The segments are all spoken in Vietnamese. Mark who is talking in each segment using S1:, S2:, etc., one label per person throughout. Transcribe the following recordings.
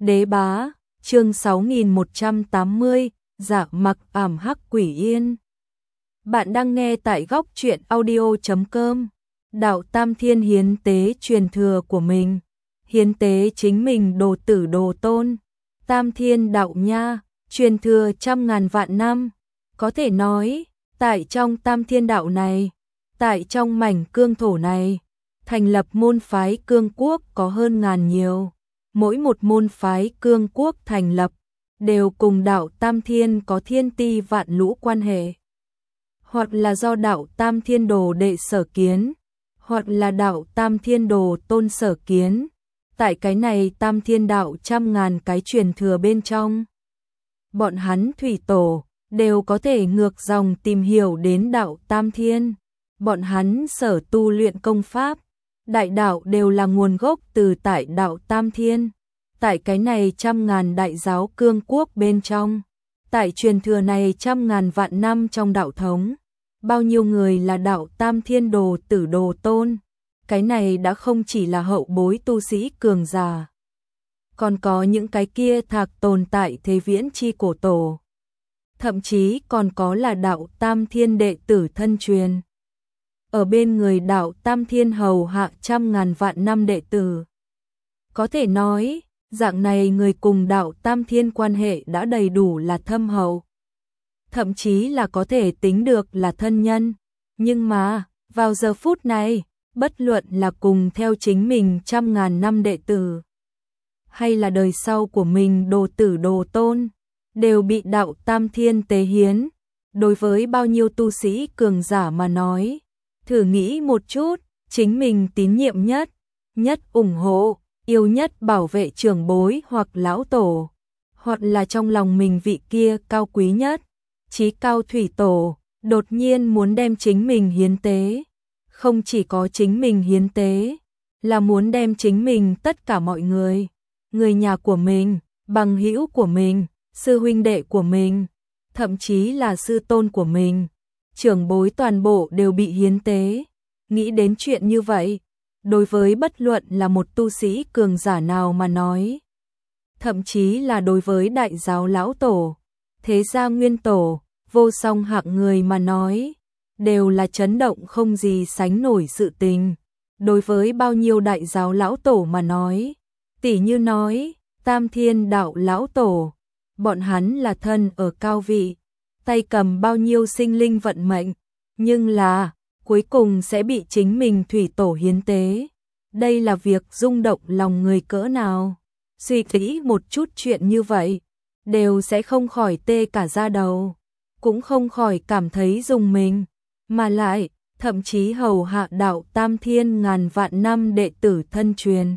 S1: Đế bá, chương 6180, Dạ mặc ảm hắc quỷ yên. Bạn đang nghe tại góc truyện audio.com. Đạo Tam Thiên hiến tế truyền thừa của mình, hiến tế chính mình đồ tử đồ tôn. Tam Thiên đạo nha, truyền thừa trăm ngàn vạn năm. Có thể nói, tại trong Tam Thiên đạo này, tại trong mảnh cương thổ này, thành lập môn phái cương quốc có hơn ngàn nhiều. Mỗi một môn phái cương quốc thành lập, đều cùng đạo Tam Thiên có thiên ti vạn lũ quan hệ. Hoặc là do đạo Tam Thiên đồ đệ sở kiến, hoặc là đạo Tam Thiên đồ tôn sở kiến. Tại cái này Tam Thiên đạo trăm ngàn cái truyền thừa bên trong, bọn hắn thủy tổ đều có thể ngược dòng tìm hiểu đến đạo Tam Thiên. Bọn hắn sở tu luyện công pháp, đại đạo đều là nguồn gốc từ tại đạo Tam Thiên. Tại cái này trăm ngàn đại giáo cương quốc bên trong, tại truyền thừa này trăm ngàn vạn năm trong đạo thống, bao nhiêu người là đạo Tam Thiên đồ tử đồ tôn. Cái này đã không chỉ là hậu bối tu sĩ cường già, còn có những cái kia thạc tồn tại thế viễn chi cổ tổ. Thậm chí còn có là đạo Tam Thiên đệ tử thân truyền. Ở bên người đạo Tam Thiên hầu hạ trăm ngàn vạn năm đệ tử. Có thể nói, dạng này người cùng đạo Tam Thiên quan hệ đã đầy đủ là thâm hậu. Thậm chí là có thể tính được là thân nhân. Nhưng mà, vào giờ phút này, bất luận là cùng theo chính mình trăm ngàn năm đệ tử, hay là đời sau của mình đồ tử đồ tôn, đều bị đạo Tam Thiên tế hiến. Đối với bao nhiêu tu sĩ cường giả mà nói, thử nghĩ một chút, chính mình tín nhiệm nhất ủng hộ, yêu nhất bảo vệ trưởng bối hoặc lão tổ, hoặc là trong lòng mình vị kia cao quý nhất, chí cao thủy tổ, đột nhiên muốn đem chính mình hiến tế. Không chỉ có chính mình hiến tế, là muốn đem chính mình tất cả mọi người, người nhà của mình, bằng hữu của mình, sư huynh đệ của mình, thậm chí là sư tôn của mình, trưởng bối toàn bộ đều bị hiến tế. Nghĩ đến chuyện như vậy, đối với bất luận là một tu sĩ cường giả nào mà nói, thậm chí là đối với đại giáo lão tổ, thế gia nguyên tổ, vô song hạng người mà nói, đều là chấn động không gì sánh nổi sự tình. Đối với bao nhiêu đại giáo lão tổ mà nói, tỉ như nói, Tam Thiên đạo lão tổ, bọn hắn là thân ở cao vị, tay cầm bao nhiêu sinh linh vận mệnh, nhưng là, cuối cùng sẽ bị chính mình thủy tổ hiến tế. Đây là việc rung động lòng người cỡ nào. Suy nghĩ một chút chuyện như vậy, đều sẽ không khỏi tê cả da đầu, cũng không khỏi cảm thấy rùng mình. Mà lại, thậm chí hầu hạ đạo Tam Thiên ngàn vạn năm đệ tử thân truyền,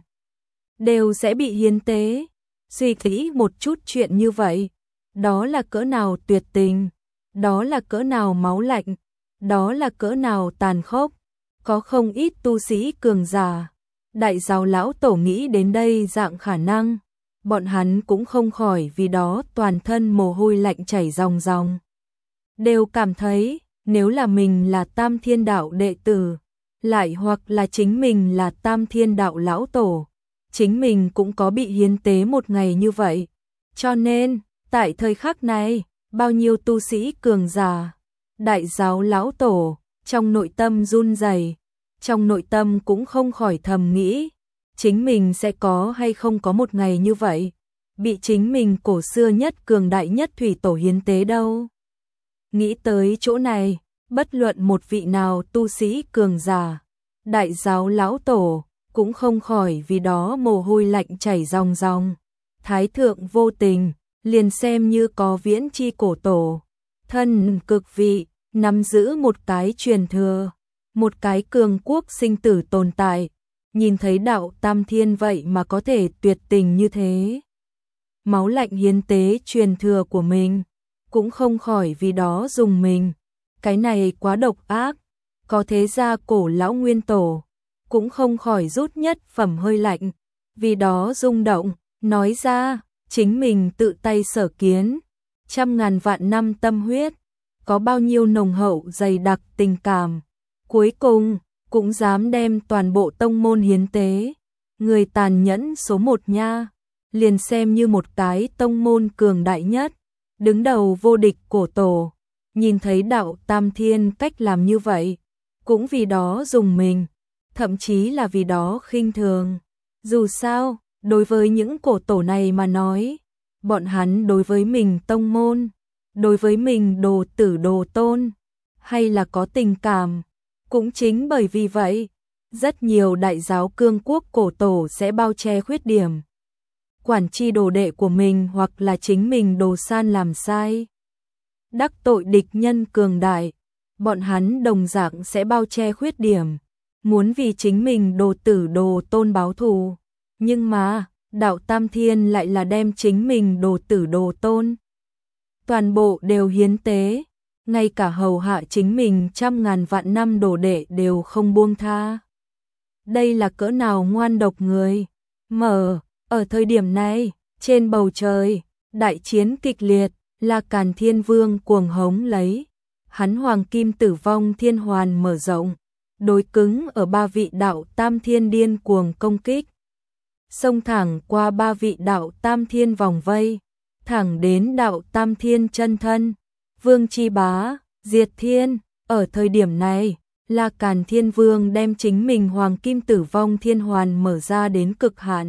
S1: đều sẽ bị hiến tế. Suy nghĩ một chút chuyện như vậy, đó là cỡ nào tuyệt tình, đó là cỡ nào máu lạnh, đó là cỡ nào tàn khốc. Có không ít tu sĩ cường giả, đại giáo lão tổ nghĩ đến đây dạng khả năng, bọn hắn cũng không khỏi vì đó toàn thân mồ hôi lạnh chảy ròng ròng. Đều cảm thấy, nếu là mình là Tam Thiên đạo đệ tử, lại hoặc là chính mình là Tam Thiên đạo lão tổ, chính mình cũng có bị hiến tế một ngày như vậy. Cho nên, tại thời khắc này, bao nhiêu tu sĩ cường giả, đại giáo lão tổ, trong nội tâm run rẩy, trong nội tâm cũng không khỏi thầm nghĩ, chính mình sẽ có hay không có một ngày như vậy, bị chính mình cổ xưa nhất cường đại nhất thủy tổ hiến tế đâu. Nghĩ tới chỗ này, bất luận một vị nào tu sĩ cường giả, đại giáo lão tổ, cũng không khỏi vì đó mồ hôi lạnh chảy ròng ròng. Thái thượng vô tình, liền xem như có viễn chi cổ tổ, thân cực vị, nắm giữ một cái truyền thừa, một cái cường quốc sinh tử tồn tại, nhìn thấy đạo Tam Thiên vậy mà có thể tuyệt tình như thế. Máu lạnh hiến tế truyền thừa của mình, cũng không khỏi vì đó dùng mình. Cái này quá độc ác. Có thế gia cổ lão nguyên tổ, cũng không khỏi rút nhất phẩm hơi lạnh, vì đó rung động, nói ra, chính mình tự tay sở kiến, trăm ngàn vạn năm tâm huyết, có bao nhiêu nồng hậu dày đặc tình cảm, cuối cùng, cũng dám đem toàn bộ tông môn hiến tế. Người tàn nhẫn số một nha, liền xem như một cái tông môn cường đại nhất, đứng đầu vô địch cổ tổ, nhìn thấy đạo Tam Thiên cách làm như vậy, cũng vì đó dùng mình, thậm chí là vì đó khinh thường. Dù sao, đối với những cổ tổ này mà nói, bọn hắn đối với mình tông môn, đối với mình đồ tử đồ tôn, hay là có tình cảm. Cũng chính bởi vì vậy, rất nhiều đại giáo cương quốc cổ tổ sẽ bao che khuyết điểm. Quản tri đồ đệ của mình hoặc là chính mình đồ san làm sai. Đắc tội địch nhân cường đại, bọn hắn đồng dạng sẽ bao che khuyết điểm, muốn vì chính mình đồ tử đồ tôn báo thù. Nhưng mà, đạo Tam Thiên lại là đem chính mình đồ tử đồ tôn. Toàn bộ đều hiến tế, ngay cả hầu hạ chính mình trăm ngàn vạn năm đồ đệ đều không buông tha. Đây là cỡ nào ngoan độc người. Ở thời điểm này, trên bầu trời, đại chiến kịch liệt, La Càn Thiên Vương cuồng hống lấy. Hắn hoàng kim tử vong thiên hoàn mở rộng, đối cứng ở ba vị đạo Tam Thiên điên cuồng công kích. Xông thẳng qua ba vị đạo Tam Thiên vòng vây, thẳng đến đạo Tam Thiên chân thân, Vương Chi Bá, Diệt Thiên. Ở thời điểm này, La Càn Thiên Vương đem chính mình hoàng kim tử vong thiên hoàn mở ra đến cực hạn.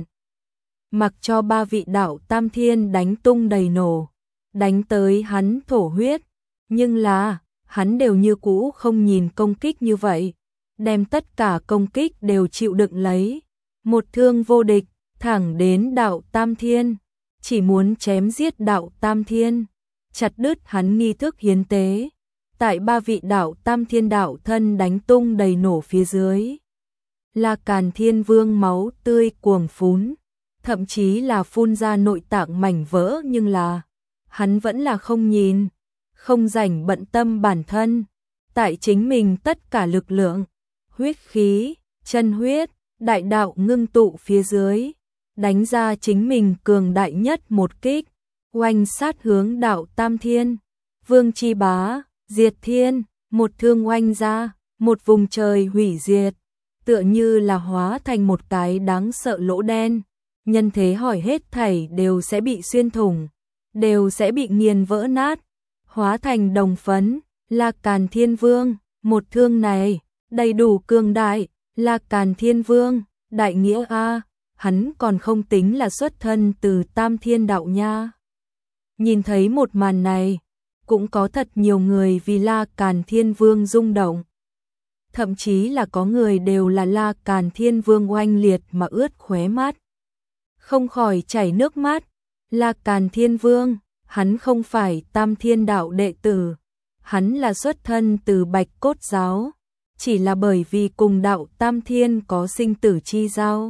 S1: Mặc cho ba vị đạo Tam Thiên đánh tung đầy nổ, đánh tới hắn thổ huyết, nhưng là, hắn đều như cũ không nhìn công kích như vậy, đem tất cả công kích đều chịu đựng lấy, một thương vô địch, thẳng đến đạo Tam Thiên, chỉ muốn chém giết đạo Tam Thiên, chặt đứt hắn nghi thức hiến tế. Tại ba vị đạo Tam Thiên đạo thân đánh tung đầy nổ phía dưới, La Càn Thiên Vương máu tươi cuồng phún, thậm chí là phun ra nội tạng mảnh vỡ, nhưng là hắn vẫn là không nhìn, không rảnh bận tâm bản thân, tại chính mình tất cả lực lượng, huyết khí, chân huyết, đại đạo ngưng tụ phía dưới, đánh ra chính mình cường đại nhất một kích, oanh sát hướng đạo Tam Thiên, Vương Chi Bá, Diệt Thiên, một thương oanh ra, một vùng trời hủy diệt, tựa như là hóa thành một cái đáng sợ lỗ đen, nhân thế hỏi hết thảy đều sẽ bị xuyên thủng, đều sẽ bị nghiền vỡ nát, hóa thành đồng phấn. La Càn Thiên Vương, một thương này, đầy đủ cường đại. La Càn Thiên Vương, đại nghĩa a, hắn còn không tính là xuất thân từ Tam Thiên đạo nha. Nhìn thấy một màn này, cũng có thật nhiều người vì La Càn Thiên Vương rung động. Thậm chí là có người đều là La Càn Thiên Vương oanh liệt mà ướt khóe mắt, không khỏi chảy nước mắt. La Càn Thiên Vương, hắn không phải Tam Thiên đạo đệ tử, hắn là xuất thân từ Bạch Cốt giáo, chỉ là bởi vì cùng đạo Tam Thiên có sinh tử chi giao,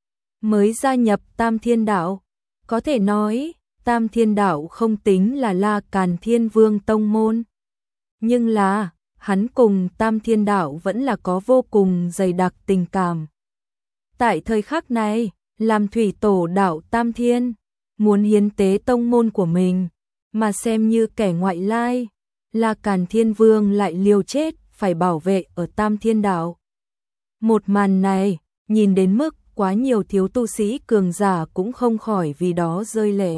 S1: mới gia nhập Tam Thiên đạo. Có thể nói, Tam Thiên đạo không tính là La Càn Thiên Vương tông môn, nhưng là, hắn cùng Tam Thiên đạo vẫn là có vô cùng dày đặc tình cảm. Tại thời khắc này, làm thủy tổ đạo Tam Thiên, muốn hiến tế tông môn của mình, mà xem như kẻ ngoại lai, La Càn Thiên Vương lại liều chết phải bảo vệ ở Tam Thiên đạo. Một màn này, nhìn đến mức quá nhiều thiếu tu sĩ cường giả cũng không khỏi vì đó rơi lệ.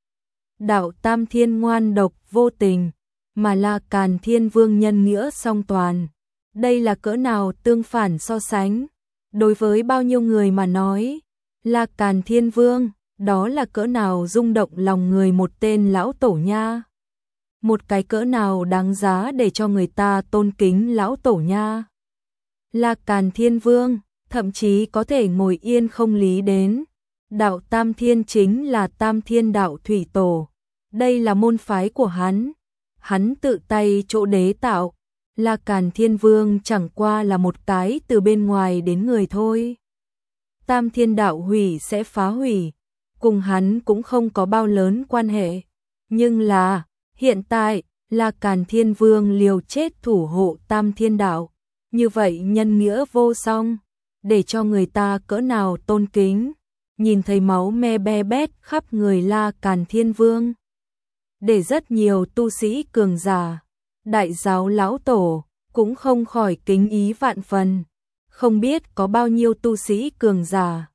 S1: Đạo Tam Thiên ngoan độc vô tình, mà La Càn Thiên Vương nhân nghĩa song toàn. Đây là cỡ nào tương phản so sánh. Đối với bao nhiêu người mà nói, La Càn Thiên Vương, đó là cỡ nào rung động lòng người một tên lão tổ nha. Một cái cỡ nào đáng giá để cho người ta tôn kính lão tổ nha. La Càn Thiên Vương, thậm chí có thể ngồi yên không lý đến. Đạo Tam Thiên chính là Tam Thiên đạo thủy tổ. Đây là môn phái của hắn. Hắn tự tay chỗ đế tạo. La Càn Thiên Vương chẳng qua là một cái từ bên ngoài đến người thôi. Tam Thiên đạo hủy sẽ phá hủy, cùng hắn cũng không có bao lớn quan hệ. Nhưng là, hiện tại, La Càn Thiên Vương liều chết thủ hộ Tam Thiên đạo. Như vậy nhân nghĩa vô song, để cho người ta cỡ nào tôn kính. Nhìn thấy máu me be bét khắp người La Càn Thiên Vương. Để rất nhiều tu sĩ cường giả, đại giáo lão tổ, cũng không khỏi kính ý vạn phần. Không biết có bao nhiêu tu sĩ cường giả,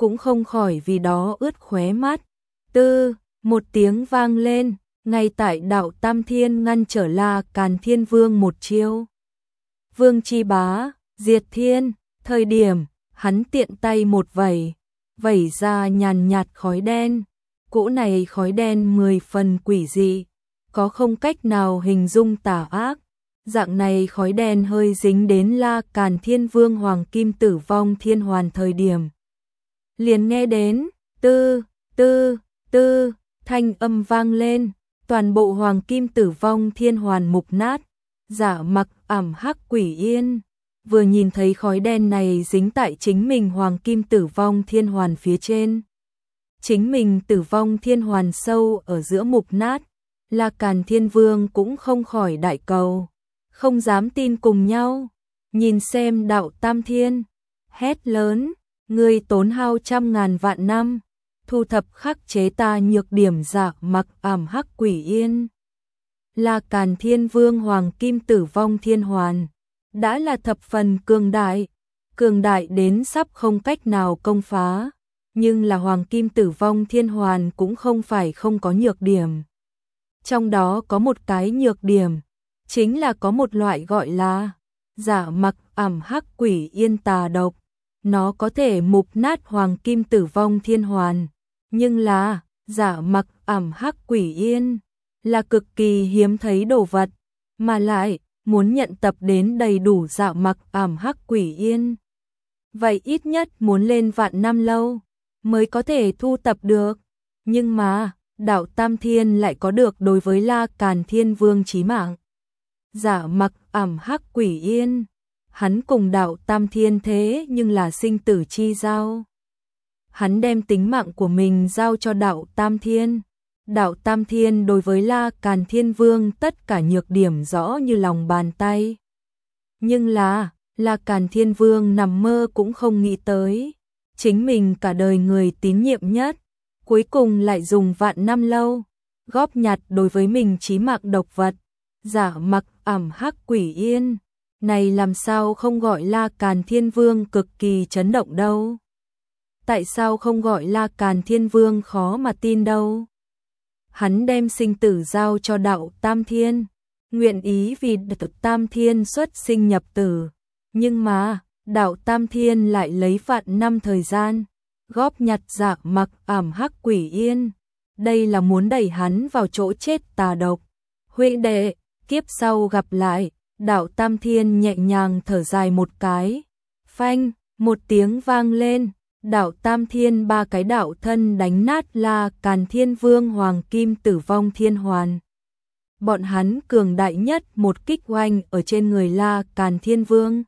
S1: cũng không khỏi vì đó ướt khóe mắt. Tư, một tiếng vang lên, ngay tại đạo Tam Thiên ngăn trở La Càn Thiên Vương một chiêu. Vương Chi Bá, diệt thiên, thời điểm, hắn tiện tay một vẩy ra nhàn nhạt khói đen. Cỗ này khói đen 10 phần quỷ dị, có không cách nào hình dung tà ác. Dạng này khói đen hơi dính đến La Càn Thiên Vương Hoàng Kim Tử Vong Thiên Hoàn thời điểm. Liền nghe đến, tư, tư, tư, thanh âm vang lên, toàn bộ Hoàng Kim Tử Vong Thiên Hoàn mục nát, Dạ Mặc ảm hắc quỷ yên. Vừa nhìn thấy khói đen này dính tại chính mình Hoàng Kim Tử Vong Thiên Hoàn phía trên. Chính mình Tử Vong Thiên Hoàn sâu ở giữa mục nát, La Càn Thiên Vương cũng không khỏi đại cầu, không dám tin cùng nhau. Nhìn xem đạo Tam Thiên, hét lớn, ngươi tốn hao trăm ngàn vạn năm, thu thập khắc chế ta nhược điểm Dạ Mặc ảm hắc quỷ yên. La Càn Thiên Vương Hoàng Kim Tử Vong Thiên Hoàn đã là thập phần cường đại đến sắp không cách nào công phá, nhưng là Hoàng Kim Tử Vong Thiên Hoàn cũng không phải không có nhược điểm. Trong đó có một cái nhược điểm, chính là có một loại gọi là Dạ Mặc ảm hắc quỷ yên tà độc, nó có thể mục nát Hoàng Kim Tử Vong Thiên Hoàn, nhưng là Dạ Mặc ảm hắc quỷ yên là cực kỳ hiếm thấy đồ vật, mà lại muốn nhận tập đến đầy đủ Dạ Mặc ảm hắc quỷ yên, vậy ít nhất muốn lên vạn năm lâu mới có thể thu tập được. Nhưng mà đạo Tam Thiên lại có được đối với La Càn Thiên Vương chí mạng Dạ Mặc ảm hắc quỷ yên. Hắn cùng đạo Tam Thiên thế nhưng là sinh tử chi giao. Hắn đem tính mạng của mình giao cho đạo Tam Thiên. Đạo Tam Thiên đối với La Càn Thiên Vương tất cả nhược điểm rõ như lòng bàn tay. Nhưng là La Càn Thiên Vương nằm mơ cũng không nghĩ tới, chính mình cả đời người tín nhiệm nhất, cuối cùng lại dùng vạn năm lâu góp nhặt đối với mình chí mạng độc vật, Dạ Mặc ảm hắc quỷ yên. Này làm sao không gọi La Càn Thiên Vương cực kỳ chấn động đâu? Tại sao không gọi La Càn Thiên Vương khó mà tin đâu? Hắn đem sinh tử giao cho đạo Tam Thiên, nguyện ý vì Tam Thiên xuất sinh nhập tử, nhưng mà đạo Tam Thiên lại lấy vạn năm thời gian góp nhặt Dạ Mặc ảm hắc quỷ yên. Đây là muốn đẩy hắn vào chỗ chết tà độc. Huynh đệ, kiếp sau gặp lại. Đạo Tam Thiên nhẹ nhàng thở dài một cái, phanh, một tiếng vang lên, đạo Tam Thiên ba cái đạo thân đánh nát La Càn Thiên Vương Hoàng Kim Tử Vong Thiên Hoàn. Bọn hắn cường đại nhất một kích oanh ở trên người La Càn Thiên Vương.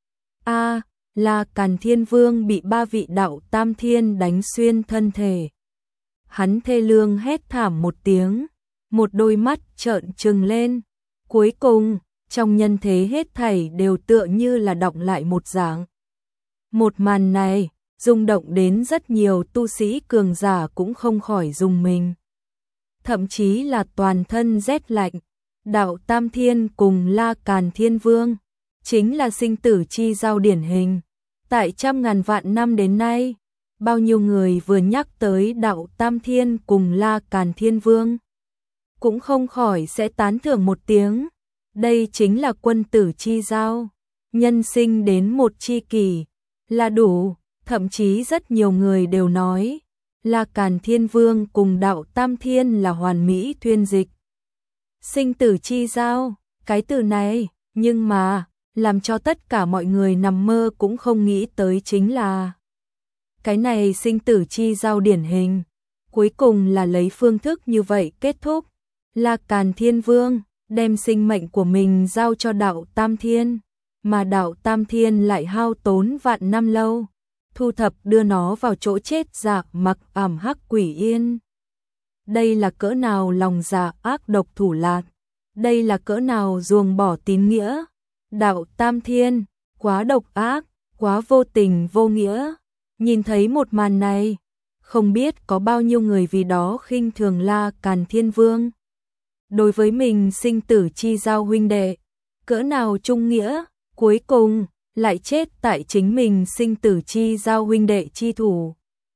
S1: La Càn Thiên Vương bị ba vị đạo Tam Thiên đánh xuyên thân thể. Hắn thê lương hét thảm một tiếng, một đôi mắt trợn trừng lên, cuối cùng trong nhân thế hết thảy đều tựa như là đọng lại một dạng. Một màn này, rung động đến rất nhiều tu sĩ cường giả cũng không khỏi rùng mình. Thậm chí là toàn thân rét lạnh, đạo Tam Thiên cùng La Càn Thiên Vương, chính là sinh tử chi giao điển hình. Tại trăm ngàn vạn năm đến nay, bao nhiêu người vừa nhắc tới đạo Tam Thiên cùng La Càn Thiên Vương, cũng không khỏi sẽ tán thưởng một tiếng. Đây chính là quân tử chi giao, nhân sinh đến một chi kỷ là đủ. Thậm chí rất nhiều người đều nói La Càn Thiên Vương cùng đạo Tam Thiên là hoàn mỹ thuyên dịch. Sinh tử chi giao, cái từ này, nhưng mà làm cho tất cả mọi người nằm mơ cũng không nghĩ tới chính là cái này sinh tử chi giao điển hình, cuối cùng là lấy phương thức như vậy kết thúc. La Càn Thiên Vương đem sinh mệnh của mình giao cho đạo Tam Thiên, mà đạo Tam Thiên lại hao tốn vạn năm lâu, thu thập đưa nó vào chỗ chết Dạ Mặc ảm hắc quỷ yên. Đây là cỡ nào lòng dạ ác độc thủ lạt, đây là cỡ nào ruồng bỏ tín nghĩa. Đạo Tam Thiên, quá độc ác, quá vô tình vô nghĩa. Nhìn thấy một màn này, không biết có bao nhiêu người vì đó khinh thường La Càn Thiên Vương. Đối với mình sinh tử chi giao huynh đệ, cỡ nào trung nghĩa, cuối cùng lại chết tại chính mình sinh tử chi giao huynh đệ chi thủ.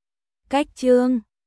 S1: Cách chương